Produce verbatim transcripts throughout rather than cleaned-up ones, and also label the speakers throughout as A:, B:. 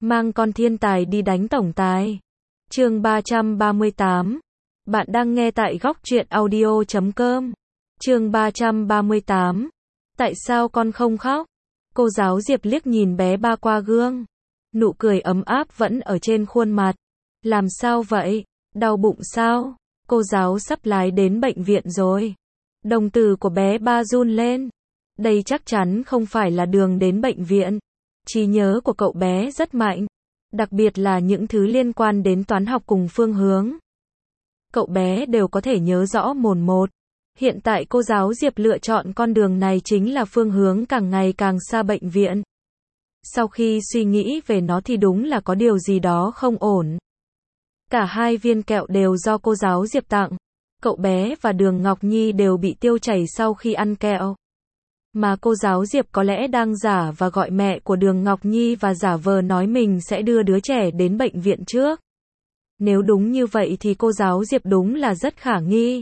A: Mang con thiên tài đi đánh tổng tài. Chương ba trăm ba mươi tám. Bạn đang nghe tại góc truyện audio chấm com. Chương ba trăm ba mươi tám. Tại sao con không khóc? Cô giáo Diệp liếc nhìn bé Ba qua gương. Nụ cười ấm áp vẫn ở trên khuôn mặt. Làm sao vậy? Đau bụng sao? Cô giáo sắp lái đến bệnh viện rồi. Đồng tử của bé Ba run lên. Đây chắc chắn không phải là đường đến bệnh viện. Trí nhớ của cậu bé rất mạnh, đặc biệt là những thứ liên quan đến toán học cùng phương hướng. Cậu bé đều có thể nhớ rõ mồn một. Hiện tại cô giáo Diệp lựa chọn con đường này chính là phương hướng càng ngày càng xa bệnh viện. Sau khi suy nghĩ về nó thì đúng là có điều gì đó không ổn. Cả hai viên kẹo đều do cô giáo Diệp tặng. Cậu bé và Đường Ngọc Nhi đều bị tiêu chảy sau khi ăn kẹo. Mà cô giáo Diệp có lẽ đang giả và gọi mẹ của Đường Ngọc Nhi và giả vờ nói mình sẽ đưa đứa trẻ đến bệnh viện trước. Nếu đúng như vậy thì cô giáo Diệp đúng là rất khả nghi.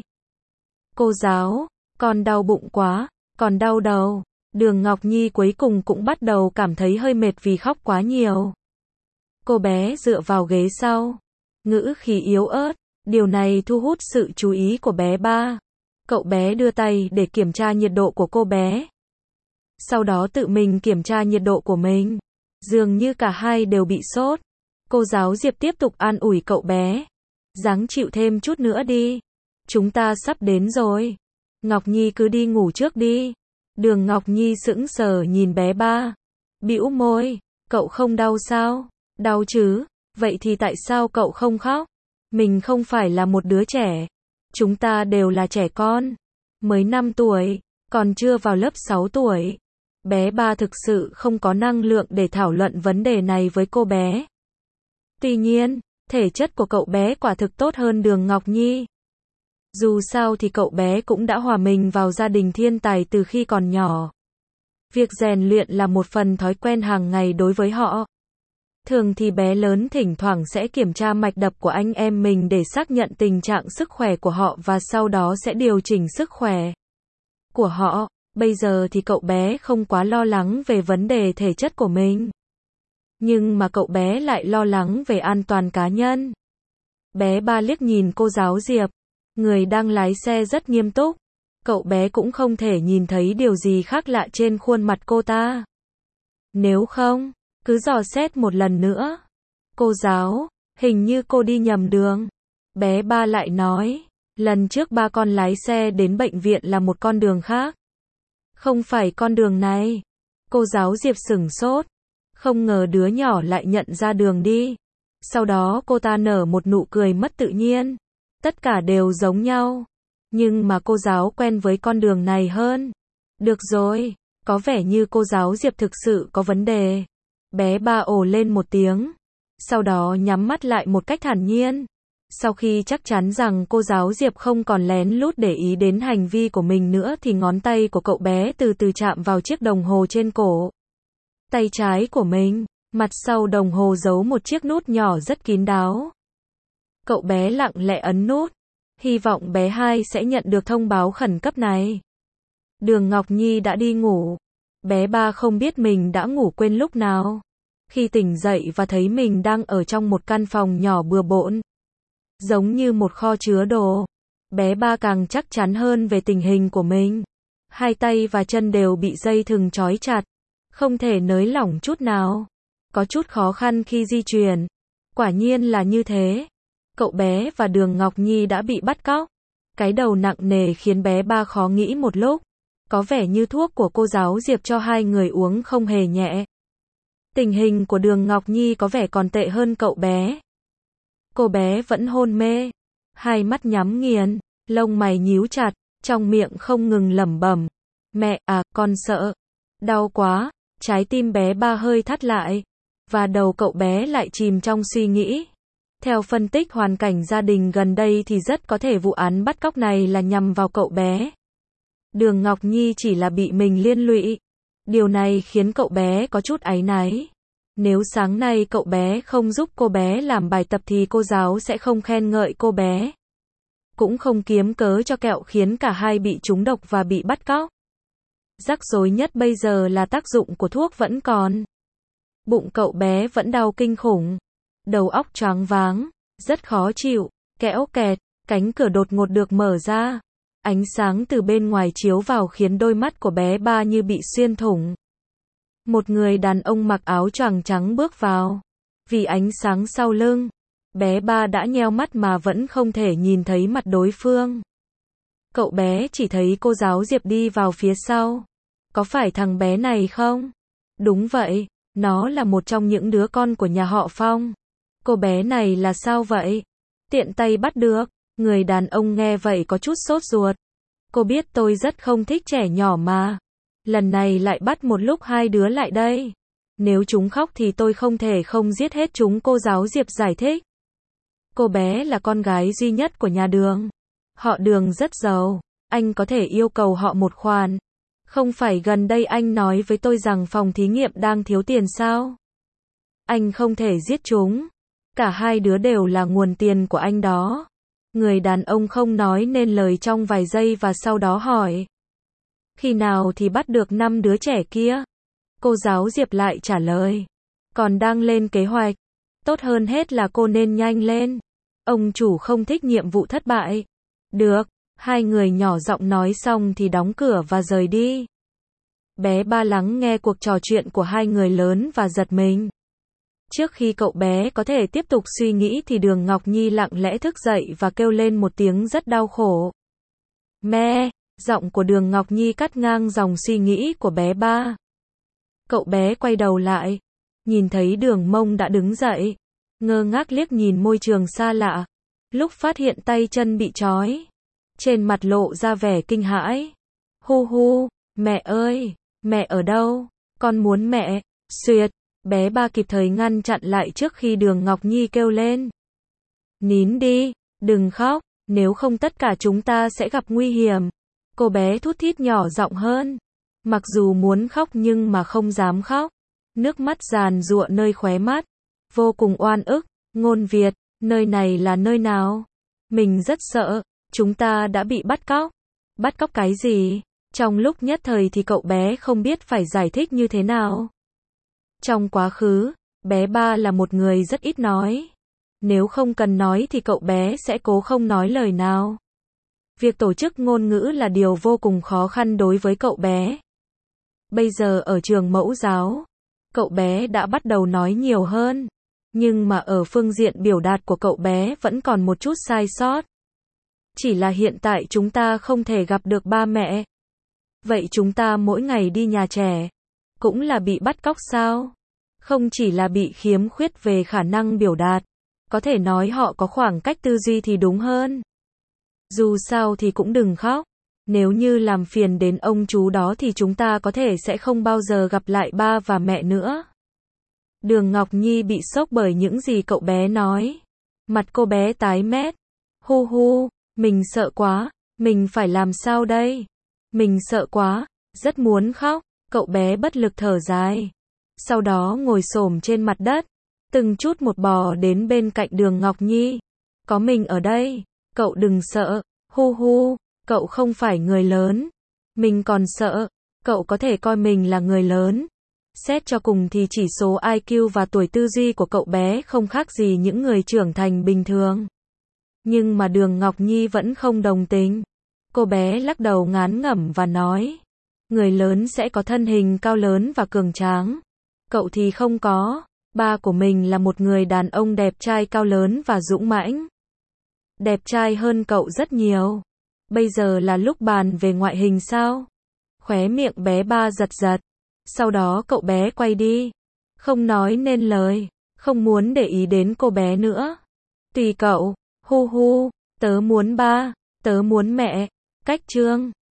A: Cô giáo, con đau bụng quá, còn đau đầu. Đường Ngọc Nhi cuối cùng cũng bắt đầu cảm thấy hơi mệt vì khóc quá nhiều. Cô bé dựa vào ghế sau, ngữ khí yếu ớt, điều này thu hút sự chú ý của bé Ba. Cậu bé đưa tay để kiểm tra nhiệt độ của cô bé. Sau đó tự mình kiểm tra nhiệt độ của mình. Dường như cả hai đều bị sốt. Cô giáo Diệp tiếp tục an ủi cậu bé. Ráng chịu thêm chút nữa đi. Chúng ta sắp đến rồi. Ngọc Nhi cứ đi ngủ trước đi. Đường Ngọc Nhi sững sờ nhìn bé Ba. Bĩu môi. Cậu không đau sao? Đau chứ. Vậy thì tại sao cậu không khóc? Mình không phải là một đứa trẻ. Chúng ta đều là trẻ con. Mới năm tuổi. Còn chưa vào lớp sáu tuổi. Bé Ba thực sự không có năng lượng để thảo luận vấn đề này với cô bé. Tuy nhiên, thể chất của cậu bé quả thực tốt hơn Đường Ngọc Nhi. Dù sao thì cậu bé cũng đã hòa mình vào gia đình thiên tài từ khi còn nhỏ. Việc rèn luyện là một phần thói quen hàng ngày đối với họ. Thường thì bé lớn thỉnh thoảng sẽ kiểm tra mạch đập của anh em mình để xác nhận tình trạng sức khỏe của họ và sau đó sẽ điều chỉnh sức khỏe của họ. Bây giờ thì cậu bé không quá lo lắng về vấn đề thể chất của mình. Nhưng mà cậu bé lại lo lắng về an toàn cá nhân. Bé Ba liếc nhìn cô giáo Diệp. Người đang lái xe rất nghiêm túc. Cậu bé cũng không thể nhìn thấy điều gì khác lạ trên khuôn mặt cô ta. Nếu không, cứ dò xét một lần nữa. Cô giáo, hình như cô đi nhầm đường. Bé Ba lại nói. Lần trước ba con lái xe đến bệnh viện là một con đường khác. Không phải con đường này. Cô giáo Diệp sửng sốt. Không ngờ đứa nhỏ lại nhận ra đường đi. Sau đó cô ta nở một nụ cười mất tự nhiên. Tất cả đều giống nhau. Nhưng mà cô giáo quen với con đường này hơn. Được rồi. Có vẻ như cô giáo Diệp thực sự có vấn đề. Bé Ba ồ lên một tiếng. Sau đó nhắm mắt lại một cách thản nhiên. Sau khi chắc chắn rằng cô giáo Diệp không còn lén lút để ý đến hành vi của mình nữa thì ngón tay của cậu bé từ từ chạm vào chiếc đồng hồ trên cổ. Tay trái của mình, mặt sau đồng hồ giấu một chiếc nút nhỏ rất kín đáo. Cậu bé lặng lẽ ấn nút. Hy vọng bé Hai sẽ nhận được thông báo khẩn cấp này. Đường Ngọc Nhi đã đi ngủ. Bé Ba không biết mình đã ngủ quên lúc nào. Khi tỉnh dậy và thấy mình đang ở trong một căn phòng nhỏ bừa bộn. Giống như một kho chứa đồ. Bé Ba càng chắc chắn hơn về tình hình của mình. Hai tay và chân đều bị dây thừng trói chặt. Không thể nới lỏng chút nào. Có chút khó khăn khi di chuyển. Quả nhiên là như thế. Cậu bé và Đường Ngọc Nhi đã bị bắt cóc. Cái đầu nặng nề khiến bé Ba khó nghĩ một lúc. Có vẻ như thuốc của cô giáo Diệp cho hai người uống không hề nhẹ. Tình hình của Đường Ngọc Nhi có vẻ còn tệ hơn cậu bé. Cô bé vẫn hôn mê. Hai mắt nhắm nghiền. Lông mày nhíu chặt. Trong miệng không ngừng lẩm bẩm. Mẹ à, con sợ. Đau quá. Trái tim bé Ba hơi thắt lại. Và đầu cậu bé lại chìm trong suy nghĩ. Theo phân tích hoàn cảnh gia đình gần đây thì rất có thể vụ án bắt cóc này là nhằm vào cậu bé. Đường Ngọc Nhi chỉ là bị mình liên lụy. Điều này khiến cậu bé có chút áy náy. Nếu sáng nay cậu bé không giúp cô bé làm bài tập thì cô giáo sẽ không khen ngợi cô bé. Cũng không kiếm cớ cho kẹo khiến cả hai bị trúng độc và bị bắt cóc. Rắc rối nhất bây giờ là tác dụng của thuốc vẫn còn. Bụng cậu bé vẫn đau kinh khủng. Đầu óc choáng váng, rất khó chịu, kẽo kẹt, cánh cửa đột ngột được mở ra. Ánh sáng từ bên ngoài chiếu vào khiến đôi mắt của bé Ba như bị xuyên thủng. Một người đàn ông mặc áo choàng trắng bước vào. Vì ánh sáng sau lưng, bé Ba đã nheo mắt mà vẫn không thể nhìn thấy mặt đối phương. Cậu bé chỉ thấy cô giáo Diệp đi vào phía sau. Có phải thằng bé này không? Đúng vậy, nó là một trong những đứa con của nhà họ Phong. Cô bé này là sao vậy? Tiện tay bắt được. Người đàn ông nghe vậy có chút sốt ruột. Cô biết tôi rất không thích trẻ nhỏ mà. Lần này lại bắt một lúc hai đứa lại đây. Nếu chúng khóc thì tôi không thể không giết hết chúng, cô giáo Diệp giải thích. Cô bé là con gái duy nhất của nhà Đường. Họ Đường rất giàu, anh có thể yêu cầu họ một khoản. Không phải gần đây anh nói với tôi rằng phòng thí nghiệm đang thiếu tiền sao? Anh không thể giết chúng. Cả hai đứa đều là nguồn tiền của anh đó. Người đàn ông không nói nên lời trong vài giây và sau đó hỏi. Khi nào thì bắt được năm đứa trẻ kia? Cô giáo Diệp lại trả lời. Còn đang lên kế hoạch. Tốt hơn hết là cô nên nhanh lên. Ông chủ không thích nhiệm vụ thất bại. Được, hai người nhỏ giọng nói xong thì đóng cửa và rời đi. Bé Ba lắng nghe cuộc trò chuyện của hai người lớn và giật mình. Trước khi cậu bé có thể tiếp tục suy nghĩ thì Đường Ngọc Nhi lặng lẽ thức dậy và kêu lên một tiếng rất đau khổ. Mẹ, giọng của Đường Ngọc Nhi cắt ngang dòng suy nghĩ của bé Ba. Cậu bé quay đầu lại, nhìn thấy Đường Mông đã đứng dậy, ngơ ngác liếc nhìn môi trường xa lạ. Lúc phát hiện tay chân bị trói, trên mặt lộ ra vẻ kinh hãi. Hu hu, mẹ ơi, mẹ ở đâu? Con muốn mẹ. Xuyệt, bé Ba kịp thời ngăn chặn lại trước khi Đường Ngọc Nhi kêu lên. Nín đi, đừng khóc, nếu không tất cả chúng ta sẽ gặp nguy hiểm. Cô bé thút thít nhỏ giọng hơn. Mặc dù muốn khóc nhưng mà không dám khóc. Nước mắt giàn giụa nơi khóe mắt. Vô cùng oan ức. Ngôn Việt, nơi này là nơi nào? Mình rất sợ, chúng ta đã bị bắt cóc. Bắt cóc cái gì? Trong lúc nhất thời thì cậu bé không biết phải giải thích như thế nào. Trong quá khứ, bé Ba là một người rất ít nói. Nếu không cần nói thì cậu bé sẽ cố không nói lời nào. Việc tổ chức ngôn ngữ là điều vô cùng khó khăn đối với cậu bé. Bây giờ ở trường mẫu giáo, cậu bé đã bắt đầu nói nhiều hơn. Nhưng mà ở phương diện biểu đạt của cậu bé vẫn còn một chút sai sót. Chỉ là hiện tại chúng ta không thể gặp được ba mẹ. Vậy chúng ta mỗi ngày đi nhà trẻ, cũng là bị bắt cóc sao? Không chỉ là bị khiếm khuyết về khả năng biểu đạt, có thể nói họ có khoảng cách tư duy thì đúng hơn. Dù sao thì cũng đừng khóc. Nếu như làm phiền đến ông chú đó thì chúng ta có thể sẽ không bao giờ gặp lại ba và mẹ nữa. Đường Ngọc Nhi bị sốc bởi những gì cậu bé nói. Mặt cô bé tái mét. Hu hu, mình sợ quá, mình phải làm sao đây? Mình sợ quá, rất muốn khóc. Cậu bé bất lực thở dài. Sau đó ngồi xổm trên mặt đất, từng chút một bò đến bên cạnh Đường Ngọc Nhi. Có mình ở đây, cậu đừng sợ. Hu hu, cậu không phải người lớn. Mình còn sợ, cậu có thể coi mình là người lớn. Xét cho cùng thì chỉ số i kiu và tuổi tư duy của cậu bé không khác gì những người trưởng thành bình thường. Nhưng mà Đường Ngọc Nhi vẫn không đồng tình. Cô bé lắc đầu ngán ngẩm và nói. Người lớn sẽ có thân hình cao lớn và cường tráng. Cậu thì không có. Ba của mình là một người đàn ông đẹp trai cao lớn và dũng mãnh. Đẹp trai hơn cậu rất nhiều. Bây giờ là lúc bàn về ngoại hình sao? Khóe miệng bé Ba giật giật. Sau đó cậu bé quay đi. Không nói nên lời. Không muốn để ý đến cô bé nữa. Tùy cậu. Hu hu. Tớ muốn ba. Tớ muốn mẹ. Cách chương.